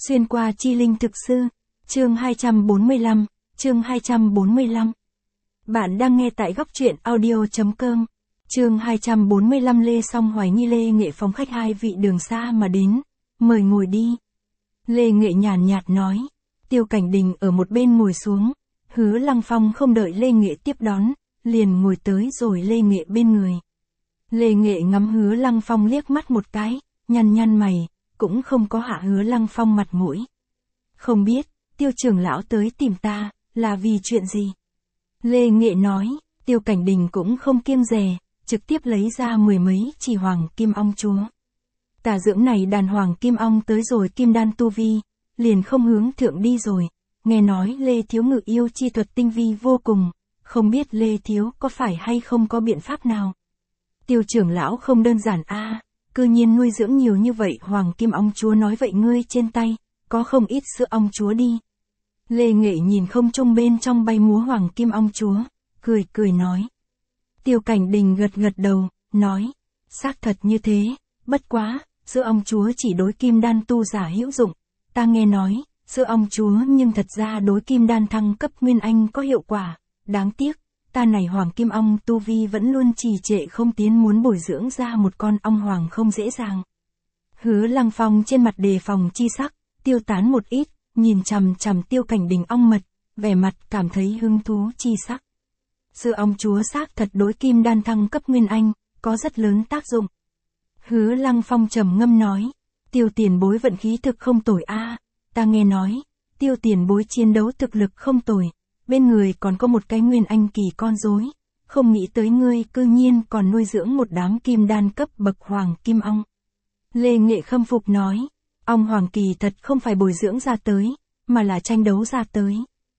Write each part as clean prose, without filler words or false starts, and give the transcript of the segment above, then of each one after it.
Xuyên qua chi linh thực sư, chương 245, chương 245. Bạn đang nghe tại góc truyện audio.com, chương 245. Lê Song Hoài nghi Lê Nghệ phóng khách hai vị đường xa mà đến, mời ngồi đi. Lê Nghệ nhàn nhạt nói, Tiêu Cảnh Đình ở một bên ngồi xuống, Hứa Lăng Phong không đợi Lê Nghệ tiếp đón, liền ngồi tới rồi Lê Nghệ bên người. Lê Nghệ ngắm Hứa Lăng Phong liếc mắt một cái, nhăn nhăn mày, cũng không có hạ Hứa Lăng Phong mặt mũi. Không biết, Tiêu trưởng lão tới tìm ta, là vì chuyện gì? Lê Nghệ nói, Tiêu Cảnh Đình cũng không kiêng dè, trực tiếp lấy ra mười mấy chỉ hoàng kim ong chúa. Tà dưỡng này đàn hoàng kim ong tới rồi kim đan tu vi, liền không hướng thượng đi rồi. Nghe nói Lê Thiếu ngự yêu chi thuật tinh vi vô cùng, không biết Lê Thiếu có phải hay không có biện pháp nào? Tiêu trưởng lão không đơn giản a, cư nhiên nuôi dưỡng nhiều như vậy hoàng kim ong chúa, nói vậy ngươi trên tay có không ít sữa ong chúa đi. Lê Nghệ nhìn không trung bên trong bay múa hoàng kim ong chúa, cười cười nói. Tiêu Cảnh Đình gật gật đầu, nói, xác thật như thế, bất quá, sữa ong chúa chỉ đối kim đan tu giả hữu dụng, ta nghe nói, sữa ong chúa nhưng thật ra đối kim đan thăng cấp nguyên anh có hiệu quả, đáng tiếc, ta này hoàng kim ong tu vi vẫn luôn trì trệ không tiến, muốn bồi dưỡng ra một con ong hoàng không dễ dàng. Hứa Lăng Phong trên mặt đề phòng chi sắc, tiêu tán một ít, nhìn chằm chằm Tiêu Cảnh Đình ong mật, vẻ mặt cảm thấy hứng thú chi sắc. Sữa ong chúa xác thật đối kim đan thăng cấp nguyên anh, có rất lớn tác dụng. Hứa Lăng Phong trầm ngâm nói, Tiêu tiền bối vận khí thực không tồi a, ta nghe nói, Tiêu tiền bối chiến đấu thực lực không tồi, bên người còn có một cái nguyên anh kỳ con rối, không nghĩ tới ngươi cư nhiên còn nuôi dưỡng một đám kim đan cấp bậc hoàng kim ong. Lê Nghệ khâm phục nói, ong hoàng kỳ thật không phải bồi dưỡng ra tới, mà là tranh đấu ra tới.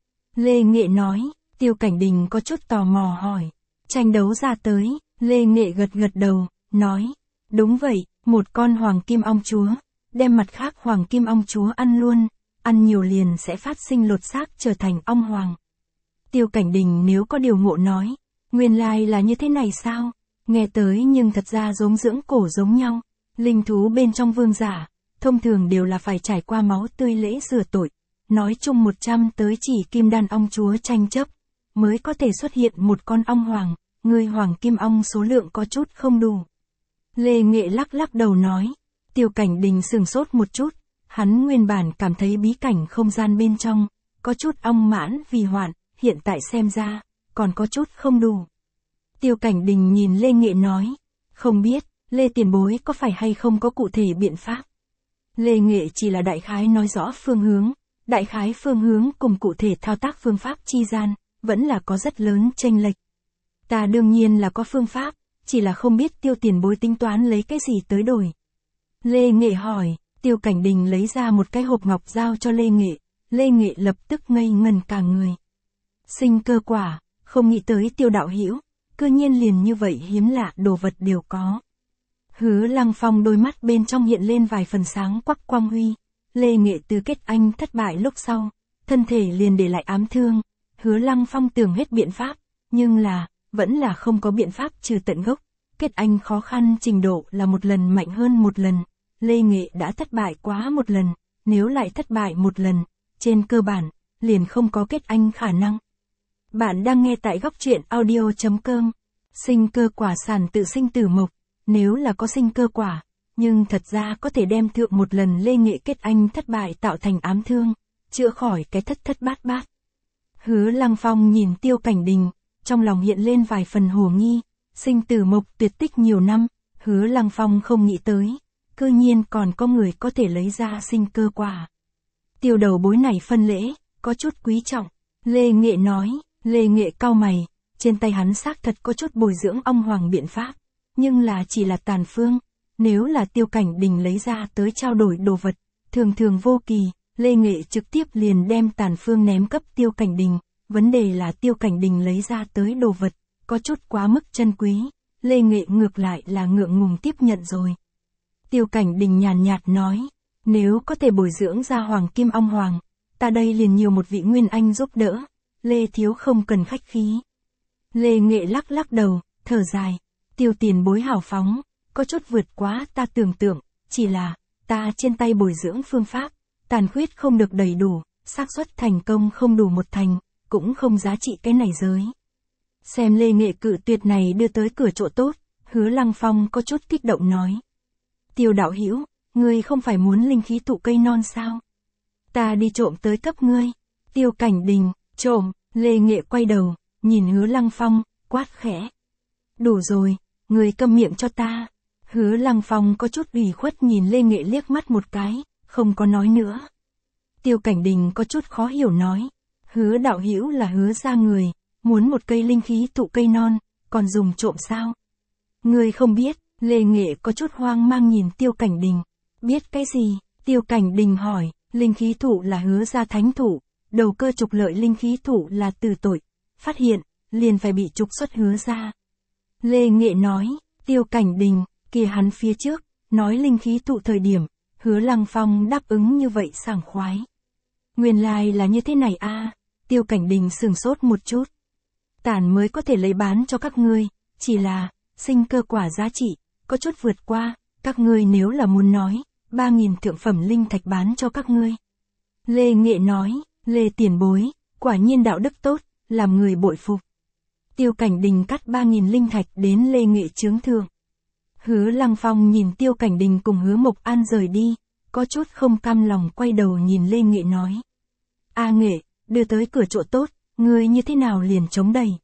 Lê Nghệ nói, Tiêu Cảnh Đình có chút tò mò hỏi, tranh đấu ra tới? Lê Nghệ gật gật đầu, nói, đúng vậy, một con hoàng kim ong chúa, đem mặt khác hoàng kim ong chúa ăn luôn, ăn nhiều liền sẽ phát sinh lột xác trở thành ong hoàng. Tiêu Cảnh Đình nếu có điều ngộ nói, nguyên lai là như thế này sao? Nghe tới nhưng thật ra giống dưỡng cổ giống nhau, linh thú bên trong vương giả, thông thường đều là phải trải qua máu tươi lễ rửa tội, nói chung 100 tới chỉ kim đan ong chúa tranh chấp, mới có thể xuất hiện một con ong hoàng, người hoàng kim ong số lượng có chút không đủ. Lê Nghệ lắc lắc đầu nói, Tiêu Cảnh Đình sửng sốt một chút, hắn nguyên bản cảm thấy bí cảnh không gian bên trong, có chút ong mãn vì hoạn, hiện tại xem ra, còn có chút không đủ. Tiêu Cảnh Đình nhìn Lê Nghệ nói, không biết, Lê tiền bối có phải hay không có cụ thể biện pháp? Lê Nghệ chỉ là đại khái nói rõ phương hướng, đại khái phương hướng cùng cụ thể thao tác phương pháp chi gian, vẫn là có rất lớn chênh lệch. Ta đương nhiên là có phương pháp, chỉ là không biết Tiêu tiền bối tính toán lấy cái gì tới đổi. Lê Nghệ hỏi, Tiêu Cảnh Đình lấy ra một cái hộp ngọc giao cho Lê Nghệ lập tức ngây ngần cả người. Sinh cơ quả, không nghĩ tới Tiêu đạo hữu, cư nhiên liền như vậy hiếm lạ đồ vật đều có. Hứa Lăng Phong đôi mắt bên trong hiện lên vài phần sáng quắc quang huy. Lê Nghệ từ kết anh thất bại lúc sau, thân thể liền để lại ám thương. Hứa Lăng Phong tưởng hết biện pháp, nhưng là, vẫn là không có biện pháp trừ tận gốc. Kết anh khó khăn trình độ là một lần mạnh hơn một lần. Lê Nghệ đã thất bại quá một lần, nếu lại thất bại một lần, trên cơ bản, liền không có kết anh khả năng. Bạn đang nghe tại góc truyện audio.com. Sinh cơ quả sản tự sinh tử mộc, nếu là có sinh cơ quả, nhưng thật ra có thể đem thượng một lần Lê Nghệ kết anh thất bại tạo thành ám thương, chữa khỏi cái thất thất bát bát. Hứa Lăng Phong nhìn Tiêu Cảnh Đình, trong lòng hiện lên vài phần hồ nghi, sinh tử mộc tuyệt tích nhiều năm, Hứa Lăng Phong không nghĩ tới, cư nhiên còn có người có thể lấy ra sinh cơ quả. Tiêu đầu bối này phân lễ, có chút quý trọng. Lê Nghệ nói, Lê Nghệ cau mày, trên tay hắn xác thật có chút bồi dưỡng ong hoàng biện pháp, nhưng là chỉ là tàn phương, nếu là Tiêu Cảnh Đình lấy ra tới trao đổi đồ vật, thường thường vô kỳ, Lê Nghệ trực tiếp liền đem tàn phương ném cấp Tiêu Cảnh Đình, vấn đề là Tiêu Cảnh Đình lấy ra tới đồ vật, có chút quá mức chân quý, Lê Nghệ ngược lại là ngượng ngùng tiếp nhận rồi. Tiêu Cảnh Đình nhàn nhạt nói, nếu có thể bồi dưỡng ra hoàng kim ong hoàng, ta đây liền nhiều một vị nguyên anh giúp đỡ, Lê thiếu không cần khách khí. Lê Nghệ lắc lắc đầu, thở dài, Tiêu tiền bối hào phóng, có chút vượt quá ta tưởng tượng, chỉ là, ta trên tay bồi dưỡng phương pháp, tàn khuyết không được đầy đủ, xác suất thành công không đủ một thành, cũng không giá trị cái này giới. Xem Lê Nghệ cự tuyệt này đưa tới cửa chỗ tốt, Hứa Lăng Phong có chút kích động nói. Tiêu đạo hữu, ngươi không phải muốn linh khí tụ cây non sao? Ta đi trộm tới cấp ngươi. Tiêu Cảnh Đình, trộm, Lê Nghệ quay đầu, nhìn Hứa Lăng Phong, quát khẽ. Đủ rồi, ngươi câm miệng cho ta. Hứa Lăng Phong có chút ủy khuất nhìn Lê Nghệ liếc mắt một cái, không có nói nữa. Tiêu Cảnh Đình có chút khó hiểu nói. Hứa đạo hữu là Hứa gia người, muốn một cây linh khí tụ cây non, còn dùng trộm sao? Ngươi không biết, Lê Nghệ có chút hoang mang nhìn Tiêu Cảnh Đình. Biết cái gì? Tiêu Cảnh Đình hỏi, linh khí thụ là Hứa gia thánh thụ, đầu cơ trục lợi linh khí thụ là từ tội, phát hiện, liền phải bị trục xuất Hứa gia. Lê Nghệ nói, Tiêu Cảnh Đình, kia hắn phía trước, nói linh khí thụ thời điểm, Hứa Lăng Phong đáp ứng như vậy sảng khoái. Nguyên lai là như thế này a. Tiêu Cảnh Đình sửng sốt một chút. Tản mới có thể lấy bán cho các ngươi, chỉ là, sinh cơ quả giá trị, có chút vượt qua, các ngươi nếu là muốn nói, 3.000 thượng phẩm linh thạch bán cho các ngươi. Lê Nghệ nói, Lê tiền bối, quả nhiên đạo đức tốt, làm người bội phục. Tiêu Cảnh Đình cắt 3.000 linh thạch đến Lê Nghệ chướng thượng. Hứa Lăng Phong nhìn Tiêu Cảnh Đình cùng Hứa Mộc An rời đi, có chút không cam lòng quay đầu nhìn Lê Nghệ nói. A Nghệ, đưa tới cửa chỗ tốt, ngươi như thế nào liền chống đẩy?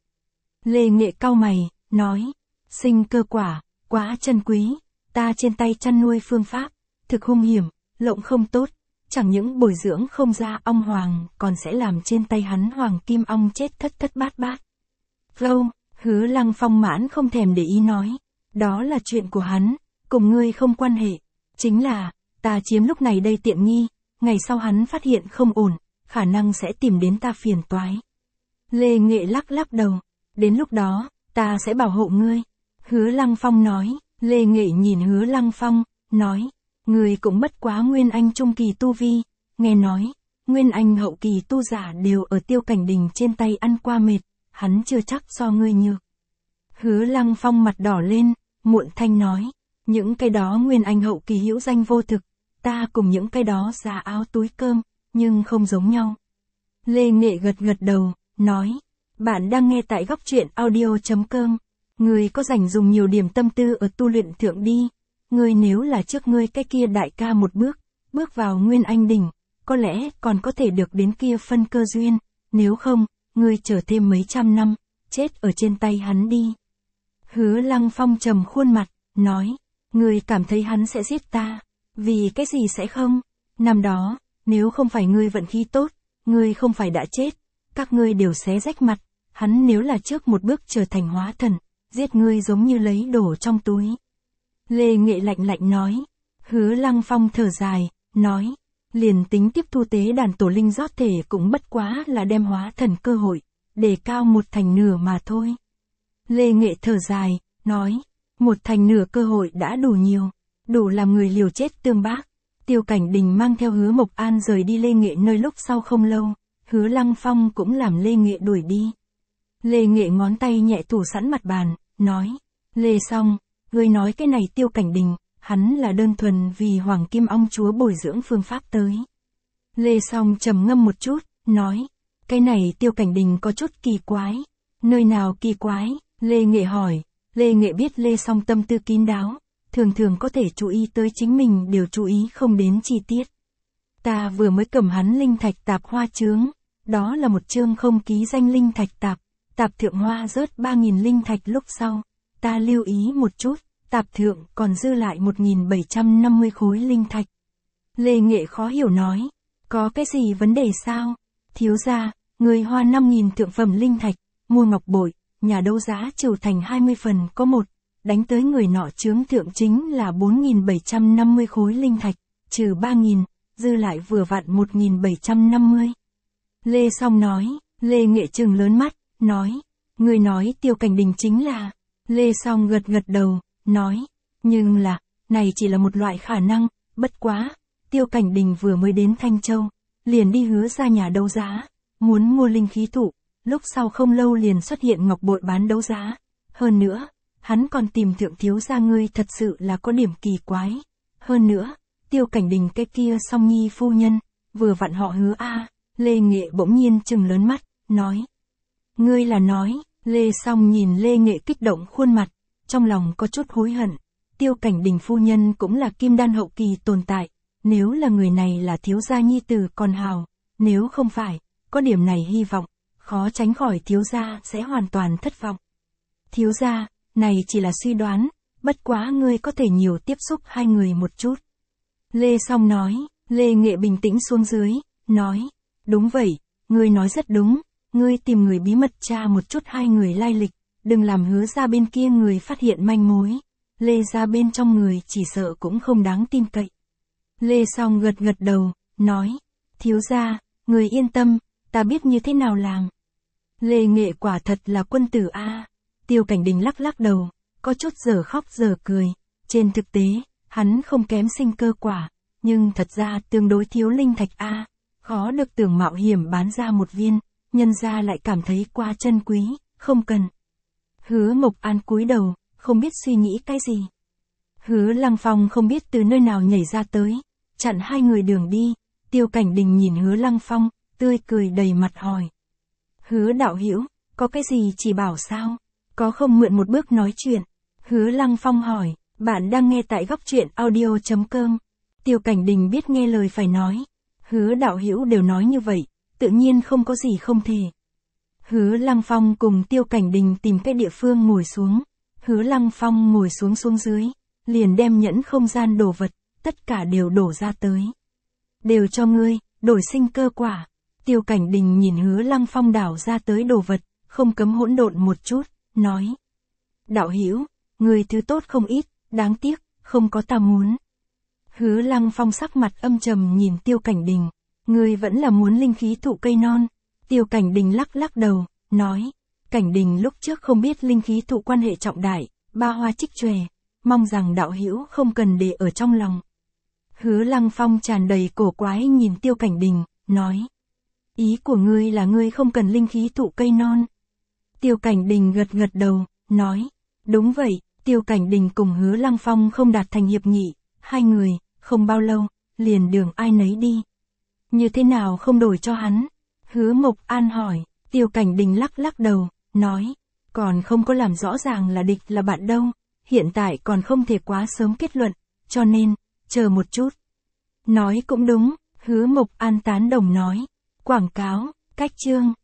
Lê Nghệ cau mày, nói, sinh cơ quả, quá chân quý, ta trên tay chăn nuôi phương pháp, thực hung hiểm, lộng không tốt, chẳng những bồi dưỡng không ra ong hoàng, còn sẽ làm trên tay hắn hoàng kim ong chết thất thất bát bát. Lâu, Hứa Lăng Phong mãn không thèm để ý nói, đó là chuyện của hắn, cùng ngươi không quan hệ, chính là, ta chiếm lúc này đây tiện nghi, ngày sau hắn phát hiện không ổn, khả năng sẽ tìm đến ta phiền toái. Lê Nghệ lắc lắc đầu, đến lúc đó, ta sẽ bảo hộ ngươi. Hứa Lăng Phong nói, Lê Nghệ nhìn Hứa Lăng Phong, nói, ngươi cũng bất quá Nguyên Anh trung kỳ tu vi, nghe nói, Nguyên Anh hậu kỳ tu giả đều ở Tiêu Cảnh Đình trên tay ăn qua mệt, hắn chưa chắc so ngươi nhược. Hứa Lăng Phong mặt đỏ lên, muộn thanh nói, những cái đó Nguyên Anh hậu kỳ hữu danh vô thực, ta cùng những cái đó giả áo túi cơm, nhưng không giống nhau. Lê Nghệ gật gật đầu, nói, bạn đang nghe tại góc truyện audio.com, người có rảnh dùng nhiều điểm tâm tư ở tu luyện thượng đi, người nếu là trước ngươi cái kia đại ca một bước vào Nguyên Anh đỉnh, có lẽ còn có thể được đến kia phân cơ duyên, nếu không, ngươi chờ thêm mấy trăm năm, chết ở trên tay hắn đi. Hứa Lăng Phong trầm khuôn mặt, nói, ngươi cảm thấy hắn sẽ giết ta, vì cái gì sẽ không? Năm đó, nếu không phải ngươi vận khí tốt, ngươi không phải đã chết, các ngươi đều xé rách mặt, hắn nếu là trước một bước trở thành hóa thần, giết ngươi giống như lấy đồ trong túi. Lê Nghệ lạnh lạnh nói, Hứa Lăng Phong thở dài, nói, liền tính tiếp thu tế đàn tổ linh rót thể cũng bất quá là đem hóa thần cơ hội, để cao 1/2 mà thôi. Lê Nghệ thở dài, nói, 1/2 cơ hội đã đủ nhiều, đủ làm người liều chết tương bác. Tiêu Cảnh Đình mang theo Hứa Mộc An rời đi Lê Nghệ nơi lúc sau không lâu, Hứa Lăng Phong cũng làm Lê Nghệ đuổi đi. Lê Nghệ ngón tay nhẹ thủ sẵn mặt bàn, nói, Lê Song, ngươi nói cái này Tiêu Cảnh Đình, hắn là đơn thuần vì Hoàng Kim Ong Chúa bồi dưỡng phương pháp tới. Lê Song trầm ngâm một chút, nói, cái này Tiêu Cảnh Đình có chút kỳ quái. Nơi nào kỳ quái? Lê Nghệ hỏi. Lê Nghệ biết Lê Song tâm tư kín đáo, thường thường có thể chú ý tới chính mình đều chú ý không đến chi tiết. Ta vừa mới cầm hắn linh thạch tạp hoa chướng, đó là một chương không ký danh linh thạch tạp, tạp thượng hoa rớt 3.000 linh thạch lúc sau, ta lưu ý một chút, tạp thượng còn dư lại 1.750 khối linh thạch. Lê Nghệ khó hiểu nói, có cái gì vấn đề sao? Thiếu gia, người hoa 5.000 thượng phẩm linh thạch, mua ngọc bội, nhà đấu giá trừ thành 20 phần có một, đánh tới người nọ chướng thượng chính là 4.750 khối linh thạch, trừ 3.000, dư lại vừa vặn 1.750. Lê Song nói, Lê Nghệ trừng lớn mắt, nói, người nói Tiêu Cảnh Đình chính là, Lê Song gật gật đầu, nói, nhưng là, này chỉ là một loại khả năng, bất quá, Tiêu Cảnh Đình vừa mới đến Thanh Châu, liền đi Hứa ra nhà đấu giá, muốn mua linh khí thụ, lúc sau không lâu liền xuất hiện ngọc bội bán đấu giá, hơn nữa, hắn còn tìm thượng thiếu gia ngươi thật sự là có điểm kỳ quái, hơn nữa, Tiêu Cảnh Đình cái kia Song Nhi phu nhân, vừa vặn họ Hứa a. Lê Nghệ bỗng nhiên trừng lớn mắt, nói. Ngươi là nói, Lê Song nhìn Lê Nghệ kích động khuôn mặt, trong lòng có chút hối hận. Tiêu Cảnh Đình phu nhân cũng là kim đan hậu kỳ tồn tại, nếu là người này là thiếu gia nhi tử còn hào, nếu không phải, có điểm này hy vọng, khó tránh khỏi thiếu gia sẽ hoàn toàn thất vọng. Thiếu gia, này chỉ là suy đoán, bất quá ngươi có thể nhiều tiếp xúc hai người một chút. Lê Song nói, Lê Nghệ bình tĩnh xuống dưới, nói, đúng vậy, ngươi nói rất đúng, ngươi tìm người bí mật tra một chút hai người lai lịch, đừng làm Hứa gia bên kia người phát hiện manh mối, Lê gia bên trong người chỉ sợ cũng không đáng tin cậy. Lê Song gật gật đầu, nói, thiếu gia, người yên tâm, ta biết như thế nào làm. Lê Nghệ quả thật là quân tử a. Tiêu Cảnh Đình lắc lắc đầu, có chút giờ khóc giờ cười, trên thực tế, hắn không kém sinh cơ quả, nhưng thật ra tương đối thiếu linh thạch a, khó được tưởng mạo hiểm bán ra một viên, nhân gia lại cảm thấy quá chân quý, không cần. Hứa Mộc An cúi đầu, không biết suy nghĩ cái gì. Hứa Lăng Phong không biết từ nơi nào nhảy ra tới, chặn hai người đường đi. Tiêu Cảnh Đình nhìn Hứa Lăng Phong, tươi cười đầy mặt hỏi. Hứa đạo hữu, có cái gì chỉ bảo sao? Có không mượn một bước nói chuyện? Hứa Lăng Phong hỏi, bạn đang nghe tại góc truyện audio.com. Tiêu Cảnh Đình biết nghe lời phải nói. Hứa đạo hữu đều nói như vậy, tự nhiên không có gì không thể. Hứa Lăng Phong cùng Tiêu Cảnh Đình tìm cái địa phương ngồi xuống. Hứa Lăng Phong ngồi xuống dưới, liền đem nhẫn không gian đồ vật, tất cả đều đổ ra tới. Đều cho ngươi, đổi sinh cơ quả. Tiêu Cảnh Đình nhìn Hứa Lăng Phong đảo ra tới đồ vật, không cấm hỗn độn một chút, nói. Đạo hữu, người thứ tốt không ít, đáng tiếc, không có ta muốn. Hứa Lăng Phong sắc mặt âm trầm nhìn Tiêu Cảnh Đình, người vẫn là muốn linh khí thụ cây non. Tiêu Cảnh Đình lắc lắc đầu, nói. Cảnh Đình lúc trước không biết linh khí thụ quan hệ trọng đại, ba hoa trích chòe, mong rằng đạo hữu không cần để ở trong lòng. Hứa Lăng Phong tràn đầy cổ quái nhìn Tiêu Cảnh Đình, nói. Ý của ngươi là ngươi không cần linh khí thụ cây non. Tiêu Cảnh Đình gật gật đầu, nói. Đúng vậy, Tiêu Cảnh Đình cùng Hứa Lăng Phong không đạt thành hiệp nghị, hai người, không bao lâu, liền đường ai nấy đi. Như thế nào không đổi cho hắn? Hứa Mộc An hỏi. Tiêu Cảnh Đình lắc lắc đầu, nói. Còn không có làm rõ ràng là địch là bạn đâu, hiện tại còn không thể quá sớm kết luận, cho nên, chờ một chút. Nói cũng đúng, Hứa Mộc An tán đồng nói. Quảng cáo, cách chương.